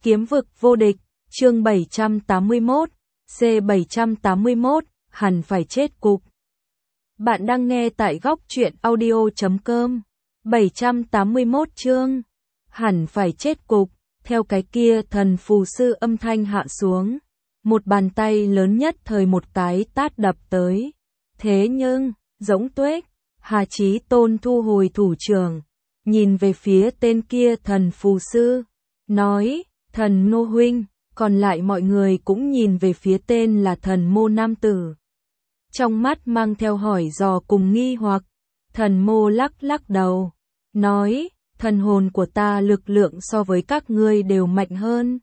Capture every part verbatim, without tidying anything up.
Kiếm vực vô địch, chương bảy trăm tám mươi mốt, C bảy trăm tám mươi mốt, hẳn phải chết cục. Bạn đang nghe tại góc truyện audio chấm com. bảy trăm tám mươi mốt chương, hẳn phải chết cục. Theo cái kia thần phù sư âm thanh hạ xuống, một bàn tay lớn nhất thời một cái tát đập tới. Thế nhưng, giống tuếch, Hà Chí Tôn thu hồi thủ trưởng, nhìn về phía tên kia thần phù sư, nói, thần Nô huynh, còn lại mọi người cũng nhìn về phía tên là thần Mô nam tử. Trong mắt mang theo hỏi dò cùng nghi hoặc, thần Mô lắc lắc đầu, nói, thần hồn của ta lực lượng so với các ngươi đều mạnh hơn.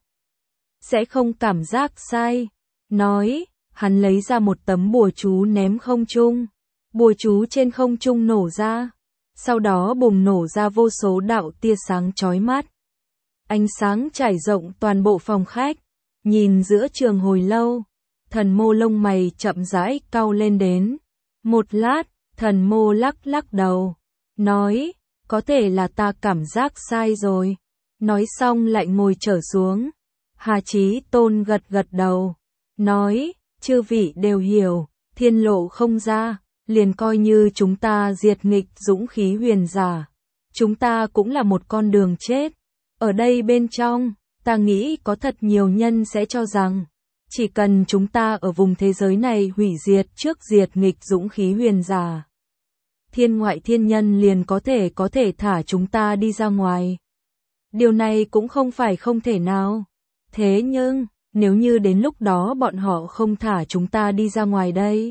Sẽ không cảm giác sai. Nói, hắn lấy ra một tấm bùa chú ném không trung. Bùa chú trên không trung nổ ra. Sau đó bùng nổ ra vô số đạo tia sáng chói mắt. Ánh sáng trải rộng toàn bộ phòng khách. Nhìn giữa trường hồi lâu. Thần Mô lông mày chậm rãi cau lên đến. Một lát, thần Mô lắc lắc đầu. Nói, có thể là ta cảm giác sai rồi. Nói xong lại ngồi trở xuống. Hà Chí Tôn gật gật đầu. Nói, chư vị đều hiểu, thiên lộ không ra, liền coi như chúng ta diệt nghịch dũng khí huyền giả. Chúng ta cũng là một con đường chết. Ở đây bên trong, ta nghĩ có thật nhiều nhân sẽ cho rằng, chỉ cần chúng ta ở vùng thế giới này hủy diệt trước diệt nghịch dũng khí huyền giả, thiên ngoại thiên nhân liền có thể có thể thả chúng ta đi ra ngoài. Điều này cũng không phải không thể nào. Thế nhưng, nếu như đến lúc đó bọn họ không thả chúng ta đi ra ngoài đây,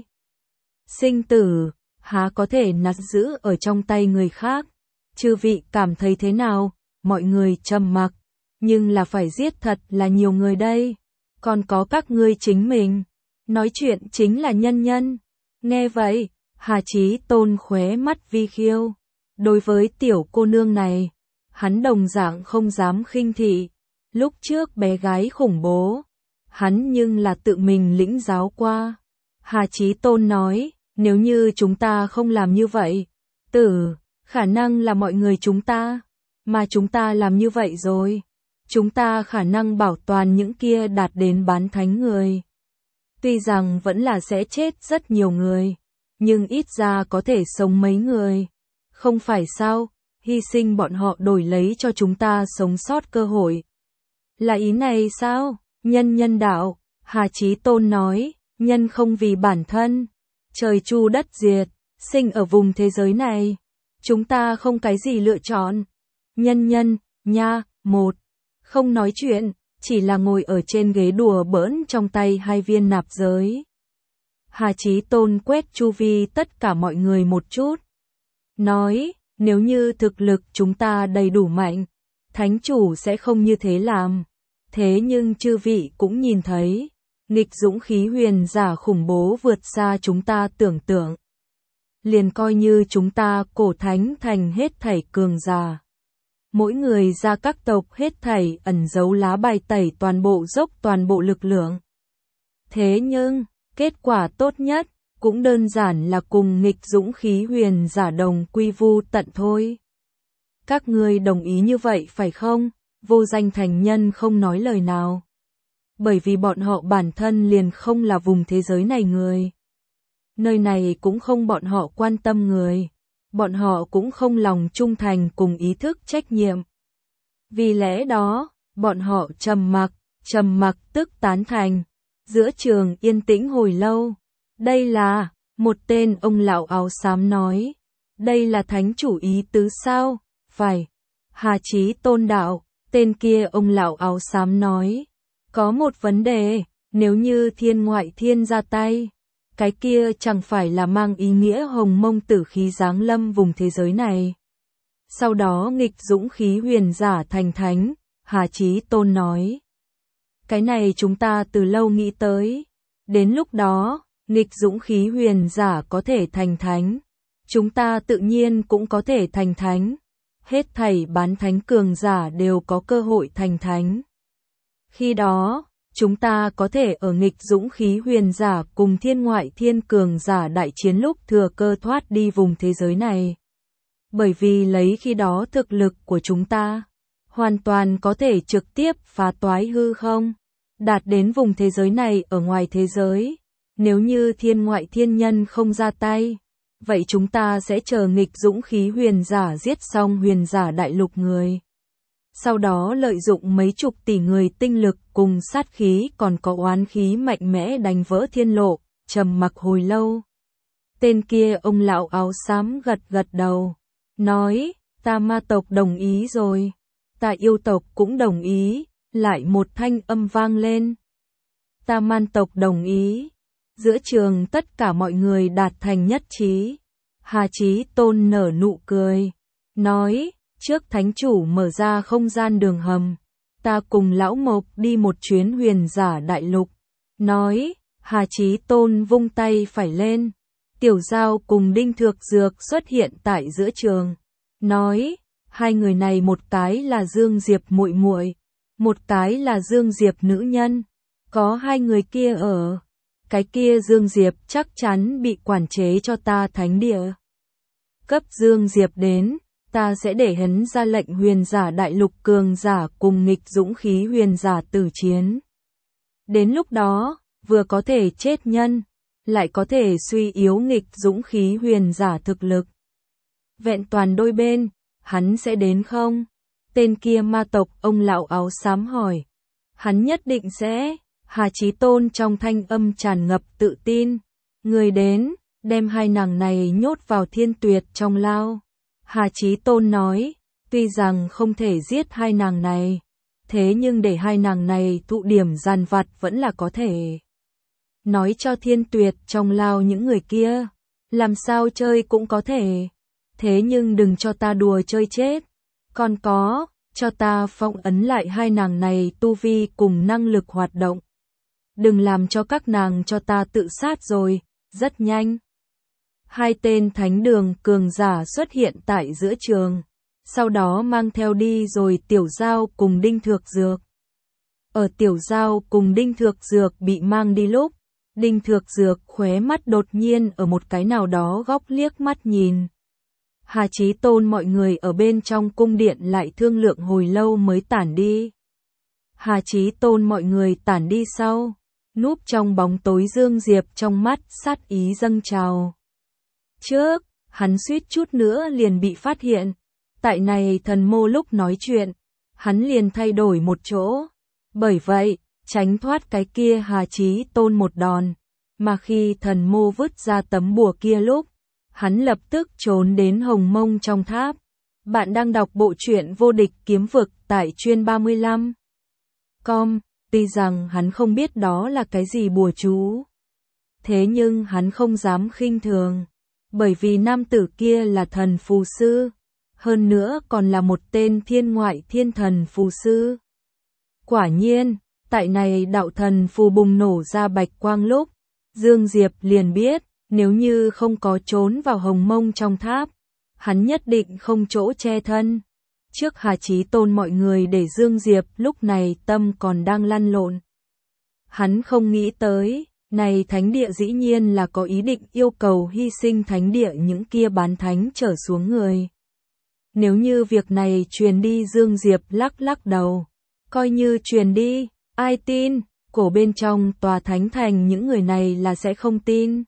sinh tử, há có thể nắm giữ ở trong tay người khác. Chư vị cảm thấy thế nào? Mọi người trầm mặc, nhưng là phải giết thật là nhiều người đây. Còn có các ngươi chính mình. Nói chuyện chính là nhân nhân. Nghe vậy, Hà Chí Tôn khóe mắt vi khiêu. Đối với tiểu cô nương này, hắn đồng dạng không dám khinh thị. Lúc trước bé gái khủng bố, hắn nhưng là tự mình lĩnh giáo qua. Hà Chí Tôn nói, nếu như chúng ta không làm như vậy, tử, khả năng là mọi người chúng ta, mà chúng ta làm như vậy rồi. Chúng ta khả năng bảo toàn những kia đạt đến bán thánh người. Tuy rằng vẫn là sẽ chết rất nhiều người, nhưng ít ra có thể sống mấy người. Không phải sao, hy sinh bọn họ đổi lấy cho chúng ta sống sót cơ hội. Là ý này sao? Nhân nhân đạo, Hà Chí Tôn nói, nhân không vì bản thân, trời chu đất diệt, sinh ở vùng thế giới này. Chúng ta không cái gì lựa chọn. Nhân nhân, nha, một, không nói chuyện, chỉ là ngồi ở trên ghế đùa bỡn trong tay hai viên nạp giới. Hà Chí Tôn quét chu vi tất cả mọi người một chút. Nói, nếu như thực lực chúng ta đầy đủ mạnh, thánh chủ sẽ không như thế làm. Thế nhưng chư vị cũng nhìn thấy, nghịch dũng khí huyền giả khủng bố vượt xa chúng ta tưởng tượng. Liền coi như chúng ta cổ thánh thành hết thảy cường giả. Mỗi người ra các tộc hết thảy ẩn giấu lá bài tẩy toàn bộ dốc toàn bộ lực lượng. Thế nhưng, kết quả tốt nhất, cũng đơn giản là cùng nghịch dũng khí huyền giả đồng quy vu tận thôi. Các ngươi đồng ý như vậy phải không? Vô danh thành nhân không nói lời nào. Bởi vì bọn họ bản thân liền không là vùng thế giới này người. Nơi này cũng không bọn họ quan tâm người. Bọn họ cũng không lòng trung thành cùng ý thức trách nhiệm. Vì lẽ đó, bọn họ trầm mặc, trầm mặc tức tán thành. Giữa trường yên tĩnh hồi lâu. Đây là, một tên ông lão áo xám nói. Đây là thánh chủ ý tứ sao? Phải. Hà Chí Tôn đạo. Tên kia ông lão áo xám nói, có một vấn đề, nếu như thiên ngoại thiên ra tay, cái kia chẳng phải là mang ý nghĩa hồng mông tử khí giáng lâm vùng thế giới này. Sau đó nghịch dũng khí huyền giả thành thánh, Hà Chí Tôn nói. Cái này chúng ta từ lâu nghĩ tới, đến lúc đó, nghịch dũng khí huyền giả có thể thành thánh, chúng ta tự nhiên cũng có thể thành thánh. Hết thảy bán thánh cường giả đều có cơ hội thành thánh. Khi đó, chúng ta có thể ở nghịch dũng khí huyền giả cùng thiên ngoại thiên cường giả đại chiến lúc thừa cơ thoát đi vùng thế giới này. Bởi vì lấy khi đó thực lực của chúng ta, hoàn toàn có thể trực tiếp phá toái hư không, đạt đến vùng thế giới này ở ngoài thế giới. Nếu như thiên ngoại thiên nhân không ra tay, vậy chúng ta sẽ chờ nghịch dũng khí huyền giả giết xong huyền giả đại lục người. Sau đó lợi dụng mấy chục tỷ người tinh lực cùng sát khí còn có oán khí mạnh mẽ đánh vỡ thiên lộ, trầm mặc hồi lâu. Tên kia ông lão áo xám gật gật đầu, nói, ta ma tộc đồng ý rồi, ta yêu tộc cũng đồng ý, lại một thanh âm vang lên. Ta man tộc đồng ý. Giữa trường tất cả mọi người đạt thành nhất trí. Hà Chí Tôn nở nụ cười, nói, trước thánh chủ mở ra không gian đường hầm, ta cùng lão Mộc đi một chuyến huyền giả đại lục. Nói, Hà Chí Tôn vung tay phải lên, Tiểu Giao cùng Đinh Thược Dược xuất hiện tại giữa trường. Nói, hai người này một cái là Dương Diệp muội muội, một cái là Dương Diệp nữ nhân, có hai người kia ở. Cái kia Dương Diệp chắc chắn bị quản chế cho ta thánh địa. Cấp Dương Diệp đến, ta sẽ để hắn ra lệnh huyền giả đại lục cường giả cùng nghịch dũng khí huyền giả tử chiến. Đến lúc đó, vừa có thể chết nhân, lại có thể suy yếu nghịch dũng khí huyền giả thực lực. Vẹn toàn đôi bên, hắn sẽ đến không? Tên kia ma tộc ông lão áo xám hỏi. Hắn nhất định sẽ. Hà Chí Tôn trong thanh âm tràn ngập tự tin. Người đến, đem hai nàng này nhốt vào thiên tuyệt trong lao. Hà Chí Tôn nói, tuy rằng không thể giết hai nàng này, thế nhưng để hai nàng này thụ điểm giàn vặt vẫn là có thể. Nói cho thiên tuyệt trong lao những người kia, làm sao chơi cũng có thể. Thế nhưng đừng cho ta đùa chơi chết. Còn có, cho ta phong ấn lại hai nàng này tu vi cùng năng lực hoạt động. Đừng làm cho các nàng cho ta tự sát rồi, rất nhanh. Hai tên thánh đường cường giả xuất hiện tại giữa trường, sau đó mang theo đi rồi Tiểu Giao cùng Đinh Thược Dược. Ở Tiểu Giao cùng Đinh Thược Dược bị mang đi lúc, Đinh Thược Dược khóe mắt đột nhiên ở một cái nào đó góc liếc mắt nhìn. Hà Chí Tôn mọi người ở bên trong cung điện lại thương lượng hồi lâu mới tản đi. Hà Chí Tôn mọi người tản đi sau, núp trong bóng tối Dương Diệp trong mắt sát ý dâng trào. Trước, hắn suýt chút nữa liền bị phát hiện. Tại này thần mô lúc nói chuyện, hắn liền thay đổi một chỗ. Bởi vậy, tránh thoát cái kia Hà Chí Tôn một đòn. Mà khi thần mô vứt ra tấm bùa kia lúc, hắn lập tức trốn đến Hồng Mông trong tháp. Bạn đang đọc bộ truyện Vô Địch Kiếm Vực tại chuyên ba mươi lăm. Com, tuy rằng hắn không biết đó là cái gì bùa chú. Thế nhưng hắn không dám khinh thường. Bởi vì nam tử kia là thần phù sư. Hơn nữa còn là một tên thiên ngoại thiên thần phù sư. Quả nhiên, tại này đạo thần phù bùng nổ ra bạch quang lúc, Dương Diệp liền biết, nếu như không có trốn vào Hồng Mông trong tháp, hắn nhất định không chỗ che thân. Trước Hà Chí Tôn mọi người để Dương Diệp lúc này tâm còn đang lăn lộn. Hắn không nghĩ tới, này thánh địa dĩ nhiên là có ý định yêu cầu hy sinh thánh địa những kia bán thánh trở xuống người. Nếu như việc này truyền đi, Dương Diệp lắc lắc đầu. Coi như truyền đi, ai tin, cổ bên trong tòa thánh thành những người này là sẽ không tin.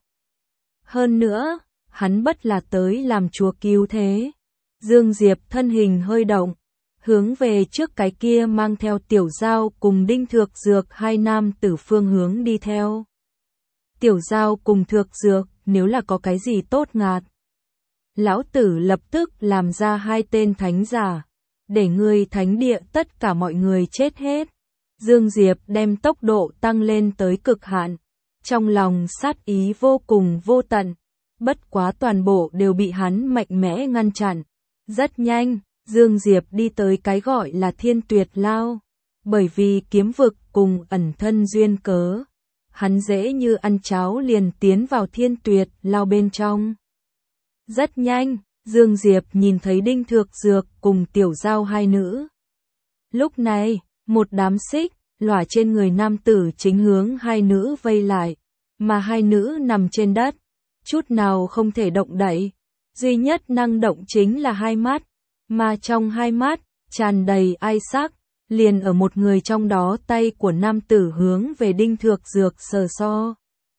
Hơn nữa, hắn bất là tới làm chúa cứu thế. Dương Diệp thân hình hơi động, hướng về trước cái kia mang theo Tiểu Giao cùng Đinh Thược Dược hai nam tử phương hướng đi theo. Tiểu Giao cùng Thược Dược, nếu là có cái gì tốt ngạt, lão tử lập tức làm ra hai tên thánh giả, để ngươi thánh địa tất cả mọi người chết hết. Dương Diệp đem tốc độ tăng lên tới cực hạn, trong lòng sát ý vô cùng vô tận, bất quá toàn bộ đều bị hắn mạnh mẽ ngăn chặn. Rất nhanh, Dương Diệp đi tới cái gọi là Thiên Tuyệt Lao, bởi vì kiếm vực cùng ẩn thân duyên cớ, hắn dễ như ăn cháo liền tiến vào Thiên Tuyệt Lao bên trong. Rất nhanh, Dương Diệp nhìn thấy Đinh Thược Dược cùng Tiểu Giao hai nữ. Lúc này, một đám xích lỏa trên người nam tử chính hướng hai nữ vây lại, mà hai nữ nằm trên đất, chút nào không thể động đậy, duy nhất năng động chính là hai mắt, mà trong hai mắt tràn đầy ai sắc, liền ở một người trong đó tay của nam tử hướng về Đinh Thược Dược sờ so.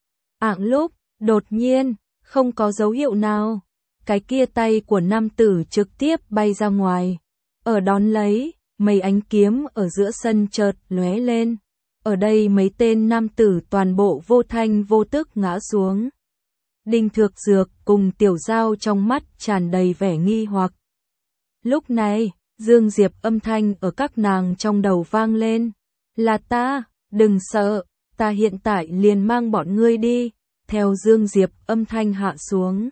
Ạng lúc, đột nhiên, không có dấu hiệu nào, cái kia tay của nam tử trực tiếp bay ra ngoài. Ở đón lấy, mấy ánh kiếm ở giữa sân chợt lóe lên. Ở đây mấy tên nam tử toàn bộ vô thanh vô tức ngã xuống. Đinh Thược Dược cùng Tiểu Giao trong mắt tràn đầy vẻ nghi hoặc. Lúc này, Dương Diệp âm thanh ở các nàng trong đầu vang lên. Là ta, đừng sợ, ta hiện tại liền mang bọn ngươi đi. Theo Dương Diệp âm thanh hạ xuống.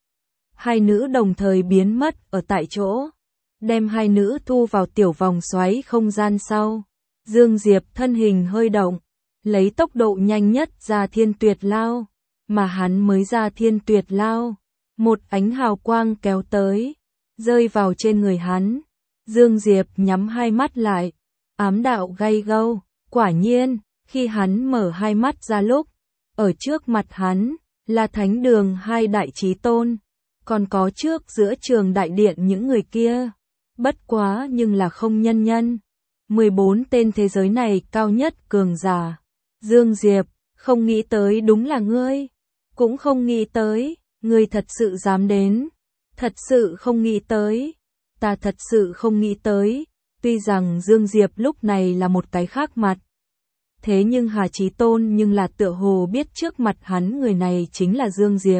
Hai nữ đồng thời biến mất ở tại chỗ. Đem hai nữ thu vào tiểu vòng xoáy không gian sau. Dương Diệp thân hình hơi động, lấy tốc độ nhanh nhất ra Thiên Tuyệt Lao, mà hắn mới ra Thiên Tuyệt Lao, một ánh hào quang kéo tới, rơi vào trên người hắn. Dương Diệp nhắm hai mắt lại, ám đạo gay gâu, quả nhiên, khi hắn mở hai mắt ra lúc, ở trước mặt hắn là Thánh Đường hai đại chí tôn, còn có trước giữa trường đại điện những người kia, bất quá nhưng là không nhân nhân. mười bốn tên thế giới này cao nhất cường giả. Dương Diệp, không nghĩ tới đúng là ngươi. Cũng không nghĩ tới, ngươi thật sự dám đến. Thật sự không nghĩ tới. Ta thật sự không nghĩ tới. Tuy rằng Dương Diệp lúc này là một cái khác mặt. Thế nhưng Hà Chí Tôn nhưng là tựa hồ biết trước mặt hắn người này chính là Dương Diệp.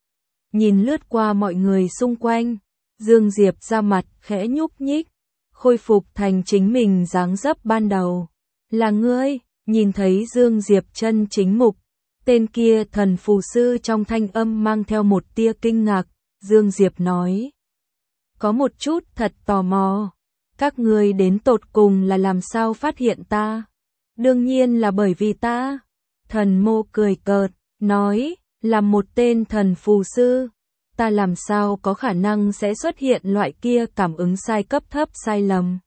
Nhìn lướt qua mọi người xung quanh, Dương Diệp ra mặt khẽ nhúc nhích. Khôi phục thành chính mình dáng dấp ban đầu. Là ngươi, nhìn thấy Dương Diệp chân chính mục. Tên kia thần phù sư trong thanh âm mang theo một tia kinh ngạc. Dương Diệp nói. Có một chút thật tò mò. Các ngươi đến tột cùng là làm sao phát hiện ta? Đương nhiên là bởi vì ta. Thần Mô cười cợt, nói, là một tên thần phù sư. Ta làm sao có khả năng sẽ xuất hiện loại kia cảm ứng sai cấp thấp sai lầm.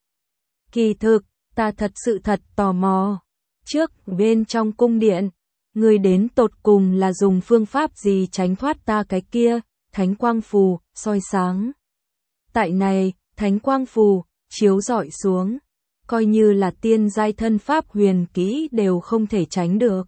Kỳ thực, ta thật sự thật tò mò. Trước, bên trong cung điện, người đến tột cùng là dùng phương pháp gì tránh thoát ta cái kia, thánh quang phù, soi sáng. Tại này, thánh quang phù, chiếu rọi xuống, coi như là tiên giai thân pháp huyền kỹ đều không thể tránh được.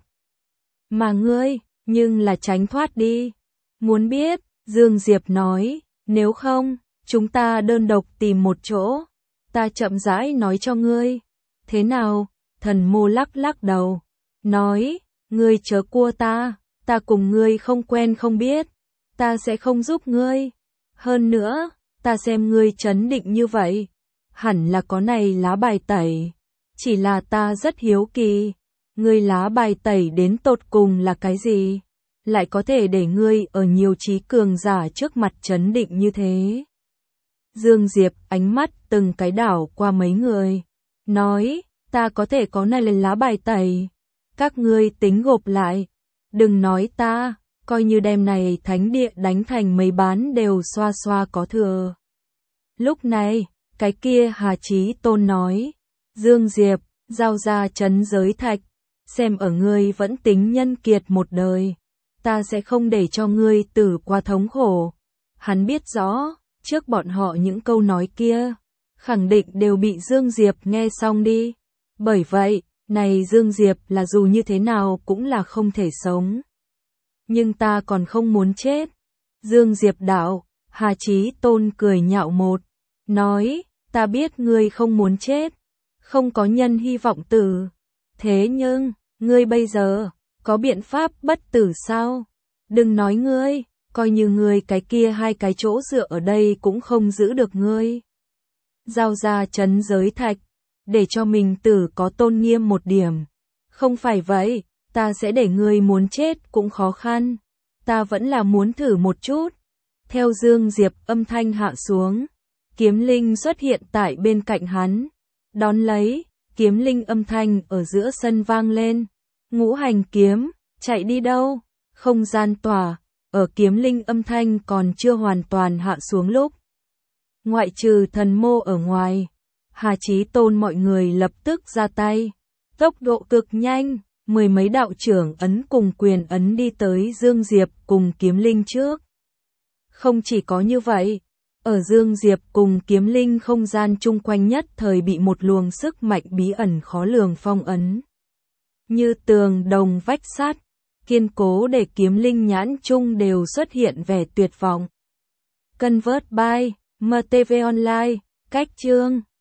Mà ngươi, nhưng là tránh thoát đi. Muốn biết, Dương Diệp nói, nếu không, chúng ta đơn độc tìm một chỗ, ta chậm rãi nói cho ngươi. Thế nào? Thần Mô lắc lắc đầu, nói, ngươi chớ cua ta, ta cùng ngươi không quen không biết, ta sẽ không giúp ngươi. Hơn nữa, ta xem ngươi trấn định như vậy, hẳn là có này lá bài tẩy, chỉ là ta rất hiếu kỳ, ngươi lá bài tẩy đến tột cùng là cái gì? Lại có thể để ngươi ở nhiều trí cường giả trước mặt trấn định như thế. Dương Diệp ánh mắt từng cái đảo qua mấy người, nói, ta có thể có này lên lá bài tẩy, các ngươi tính gộp lại, đừng nói ta, coi như đem này thánh địa đánh thành mấy bán đều xoa xoa có thừa. Lúc này, cái kia Hà Chí Tôn nói, Dương Diệp, giao ra trấn giới thạch, xem ở ngươi vẫn tính nhân kiệt một đời. Ta sẽ không để cho ngươi tử qua thống khổ. Hắn biết rõ, trước bọn họ những câu nói kia, khẳng định đều bị Dương Diệp nghe xong đi. Bởi vậy, này Dương Diệp là dù như thế nào cũng là không thể sống. Nhưng ta còn không muốn chết. Dương Diệp đạo, Hà Chí Tôn cười nhạo một, nói, ta biết ngươi không muốn chết, không có nhân hy vọng tử. Thế nhưng, ngươi bây giờ, có biện pháp bất tử sao? Đừng nói ngươi, coi như ngươi cái kia hai cái chỗ dựa ở đây cũng không giữ được ngươi. Giao ra trấn giới thạch, để cho mình tử có tôn nghiêm một điểm. Không phải vậy, ta sẽ để ngươi muốn chết cũng khó khăn. Ta vẫn là muốn thử một chút. Theo Dương Diệp âm thanh hạ xuống, kiếm linh xuất hiện tại bên cạnh hắn. Đón lấy, kiếm linh âm thanh ở giữa sân vang lên. Ngũ hành kiếm, chạy đi đâu? Không gian tỏa, ở kiếm linh âm thanh còn chưa hoàn toàn hạ xuống lúc. Ngoại trừ Thần Mô ở ngoài, Hà Chí Tôn mọi người lập tức ra tay. Tốc độ cực nhanh, mười mấy đạo trưởng ấn cùng quyền ấn đi tới Dương Diệp cùng kiếm linh trước. Không chỉ có như vậy, Ở Dương Diệp cùng kiếm linh không gian chung quanh nhất thời bị một luồng sức mạnh bí ẩn khó lường phong ấn. Như tường đồng vách sắt, kiên cố để kiếm linh nhãn chung đều xuất hiện vẻ tuyệt vọng. Convert by em tê vê Online, cách chương